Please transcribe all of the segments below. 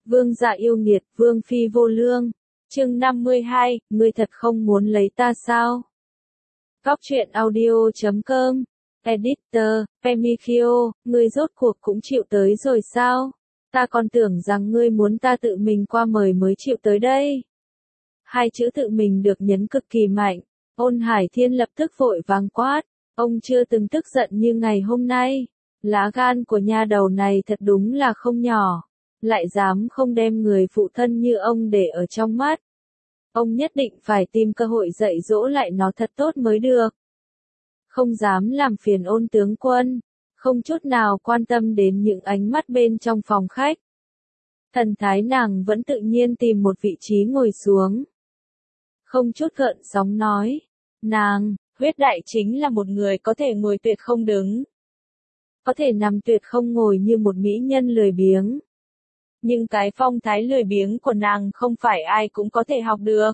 Vương gia yêu nghiệt, vương phi vô lương. Chương 52, ngươi thật không muốn lấy ta sao? Góc truyện audio.com. Editor, Femikio, ngươi rốt cuộc cũng chịu tới rồi sao? Ta còn tưởng rằng ngươi muốn ta tự mình qua mời mới chịu tới đây. Hai chữ tự mình được nhấn cực kỳ mạnh. Ôn Hải Thiên lập tức vội vàng quát. Ông chưa từng tức giận như ngày hôm nay. Lá gan của nha đầu này thật đúng là không nhỏ. Lại dám không đem người phụ thân như ông để ở trong mắt. Ông nhất định phải tìm cơ hội dạy dỗ lại nó thật tốt mới được. Không dám làm phiền Ôn tướng quân, không chút nào quan tâm đến những ánh mắt bên trong phòng khách. Thần thái nàng vẫn tự nhiên tìm một vị trí ngồi xuống. Không chút gợn sóng nói, nàng, Huyết Đại chính là một người có thể ngồi tuyệt không đứng. Có thể nằm tuyệt không ngồi như một mỹ nhân lười biếng. Nhưng cái phong thái lười biếng của nàng không phải ai cũng có thể học được.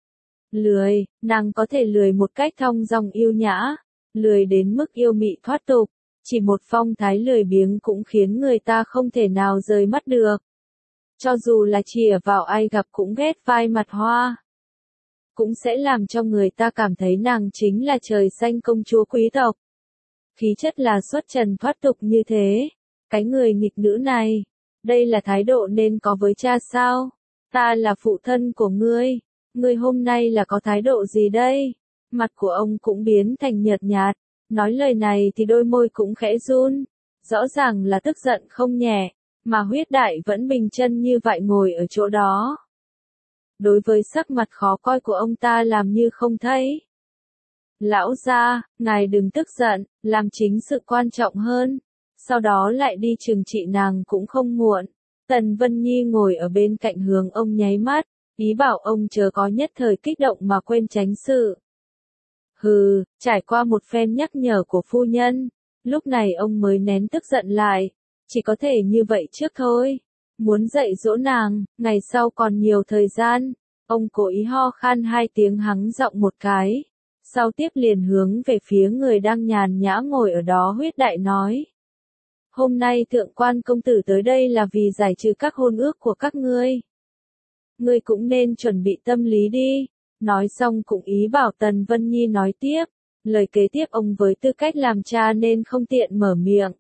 Lười, nàng có thể lười một cách thong dong yêu nhã, lười đến mức yêu mị thoát tục, chỉ một phong thái lười biếng cũng khiến người ta không thể nào rời mắt được. Cho dù là chìa vào ai gặp cũng ghét vai mặt hoa. Cũng sẽ làm cho người ta cảm thấy nàng chính là trời xanh công chúa quý tộc. Khí chất là xuất trần thoát tục như thế. Cái người nghịch nữ này, đây là thái độ nên có với cha sao? Ta là phụ thân của ngươi hôm nay là có thái độ gì đây? Mặt của ông cũng biến thành nhợt nhạt, nói lời này thì đôi môi cũng khẽ run, rõ ràng là tức giận không nhẹ, mà Huyết Đại vẫn bình chân như vậy ngồi ở chỗ đó. Đối với sắc mặt khó coi của ông ta làm như không thấy. Lão gia, ngài đừng tức giận, làm chính sự quan trọng hơn. Sau đó lại đi trừng trị nàng cũng không muộn. Tần Vân Nhi ngồi ở bên cạnh hướng ông nháy mắt, ý bảo ông chớ có nhất thời kích động mà quên tránh sự. Hừ, trải qua một phen nhắc nhở của phu nhân, lúc này ông mới nén tức giận lại, chỉ có thể như vậy trước thôi. Muốn dạy dỗ nàng, ngày sau còn nhiều thời gian, ông cố ý ho khan hai tiếng hắng giọng một cái, sau tiếp liền hướng về phía người đang nhàn nhã ngồi ở đó Huyết Đại nói. Hôm nay thượng quan công tử tới đây là vì giải trừ các hôn ước của các ngươi. Ngươi cũng nên chuẩn bị tâm lý đi. Nói xong cũng ý bảo Tần Vân Nhi nói tiếp. Lời kế tiếp ông với tư cách làm cha nên không tiện mở miệng.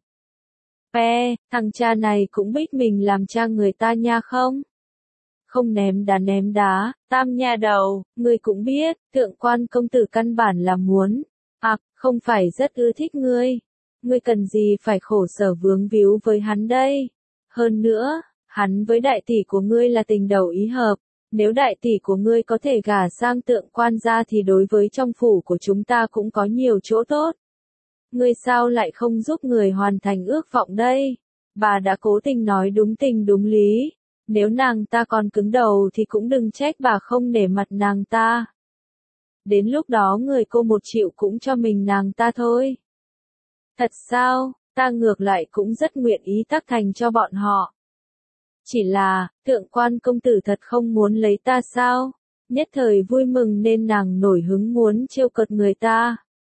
Thằng cha này cũng biết mình làm cha người ta nha không? Không ném đá, tam nha đầu, ngươi cũng biết, thượng quan công tử căn bản là muốn. Không phải rất ưa thích ngươi. Ngươi cần gì phải khổ sở vướng víu với hắn đây? Hơn nữa, hắn với đại tỷ của ngươi là tình đầu ý hợp. Nếu đại tỷ của ngươi có thể gả sang thượng quan gia thì đối với trong phủ của chúng ta cũng có nhiều chỗ tốt. Ngươi sao lại không giúp người hoàn thành ước vọng đây? Bà đã cố tình nói đúng tình đúng lý. Nếu nàng ta còn cứng đầu thì cũng đừng trách bà không nể mặt nàng ta. Đến lúc đó người cô một triệu cũng cho mình nàng ta thôi. Thật sao, ta ngược lại cũng rất nguyện ý tác thành cho bọn họ. Chỉ là, thượng quan công tử thật không muốn lấy ta sao? Nhất thời vui mừng nên nàng nổi hứng muốn trêu cợt người ta.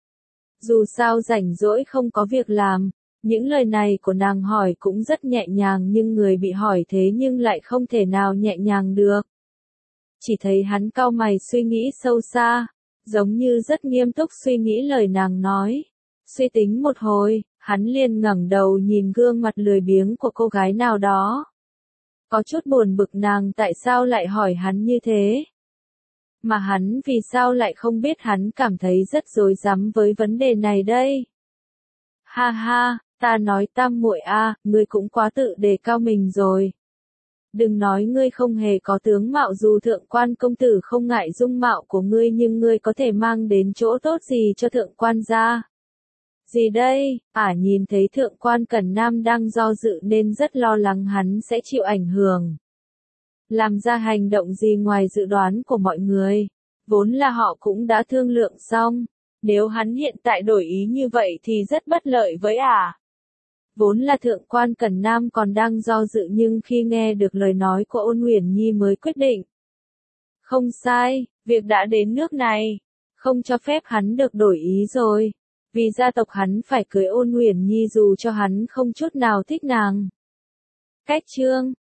Dù sao rảnh rỗi không có việc làm, những lời này của nàng hỏi cũng rất nhẹ nhàng nhưng người bị hỏi thế nhưng lại không thể nào nhẹ nhàng được. Chỉ thấy hắn cau mày suy nghĩ sâu xa, giống như rất nghiêm túc suy nghĩ lời nàng nói. Suy tính một hồi, hắn liền ngẩng đầu nhìn gương mặt lười biếng của cô gái nào đó. Có chút buồn bực nàng tại sao lại hỏi hắn như thế. Mà hắn vì sao lại không biết hắn cảm thấy rất rối rắm với vấn đề này đây. Ha ha, ta nói tam muội ngươi cũng quá tự đề cao mình rồi. Đừng nói ngươi không hề có tướng mạo dù thượng quan công tử không ngại dung mạo của ngươi nhưng ngươi có thể mang đến chỗ tốt gì cho thượng quan gia. Gì đây? Nhìn thấy thượng quan Cẩn Nam đang do dự nên rất lo lắng hắn sẽ chịu ảnh hưởng. Làm ra hành động gì ngoài dự đoán của mọi người. Vốn là họ cũng đã thương lượng xong. Nếu hắn hiện tại đổi ý như vậy thì rất bất lợi với Vốn là thượng quan Cẩn Nam còn đang do dự nhưng khi nghe được lời nói của Ôn Uyển Nhi mới quyết định. Không sai, việc đã đến nước này. Không cho phép hắn được đổi ý rồi. Vì gia tộc hắn phải cưới Ôn Uyển Nhi dù cho hắn không chút nào thích nàng. Cách chương